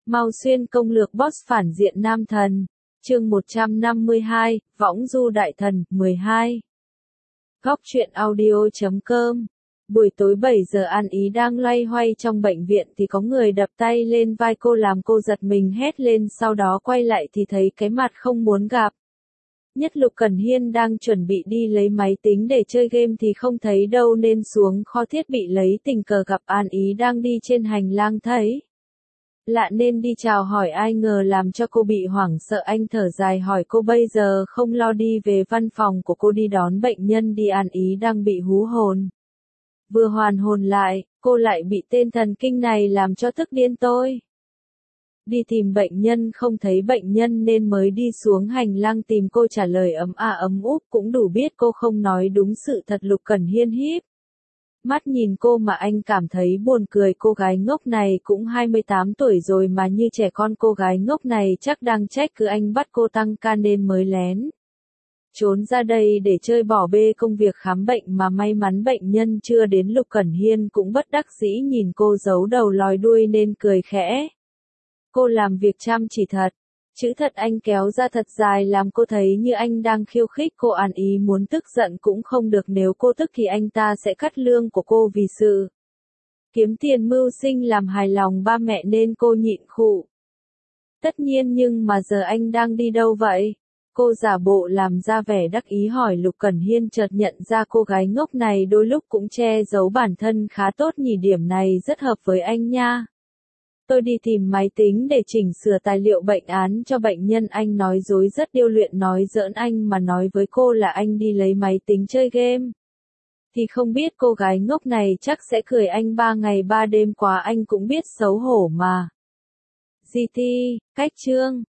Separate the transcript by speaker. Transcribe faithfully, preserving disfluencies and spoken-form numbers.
Speaker 1: Mao Xuyên công lược boss phản diện nam thần. Chương một trăm năm mươi hai, Võng du đại thần, mười hai. Góc truyện audio chấm com. Buổi tối bảy giờ An Ý đang loay hoay trong bệnh viện thì có người đập tay lên vai cô làm cô giật mình hét lên, sau đó quay lại thì thấy cái mặt không muốn gặp. Nhất Lục Cẩn Hiên đang chuẩn bị đi lấy máy tính để chơi game thì không thấy đâu nên xuống kho thiết bị lấy, tình cờ gặp An Ý đang đi trên hành lang thấy lạ nên đi chào hỏi, ai ngờ làm cho cô bị hoảng sợ. Anh thở dài hỏi cô bây giờ không lo đi về văn phòng của cô đi đón bệnh nhân đi. An Ý đang bị hú hồn. Vừa hoàn hồn lại, cô lại bị tên thần kinh này làm cho tức điên. Tôi đi tìm bệnh nhân không thấy bệnh nhân nên mới đi xuống hành lang tìm cô, trả lời ấm a ấm úp, cũng đủ biết cô không nói đúng sự thật. Lục Cẩn Hiên híp mắt nhìn cô mà anh cảm thấy buồn cười, cô gái ngốc này cũng hai mươi tám tuổi rồi mà như trẻ con. Cô gái ngốc này chắc đang trách cứ anh bắt cô tăng ca nên mới lén trốn ra đây để chơi, bỏ bê công việc khám bệnh mà may mắn bệnh nhân chưa đến. Lục Cẩn Hiên cũng bất đắc dĩ nhìn cô giấu đầu lòi đuôi nên cười khẽ. Cô làm việc chăm chỉ thật. Chữ thật anh kéo ra thật dài làm cô thấy như anh đang khiêu khích cô. An Ý muốn tức giận cũng không được, nếu cô tức thì anh ta sẽ cắt lương của cô vì sự kiếm tiền mưu sinh làm hài lòng ba mẹ nên cô nhịn khụ. Tất nhiên, nhưng mà giờ anh đang đi đâu vậy? Cô giả bộ làm ra vẻ đắc ý hỏi. Lục Cẩn Hiên chợt nhận ra cô gái ngốc này đôi lúc cũng che giấu bản thân khá tốt nhỉ, điểm này rất hợp với anh nha. Tôi đi tìm máy tính để chỉnh sửa tài liệu bệnh án cho bệnh nhân. Anh nói dối rất điêu luyện, nói giỡn. Anh mà nói với cô là anh đi lấy máy tính chơi game thì không biết cô gái ngốc này chắc sẽ cười anh ba ngày ba đêm quá. Anh cũng biết xấu hổ mà. giê tê, cách chương.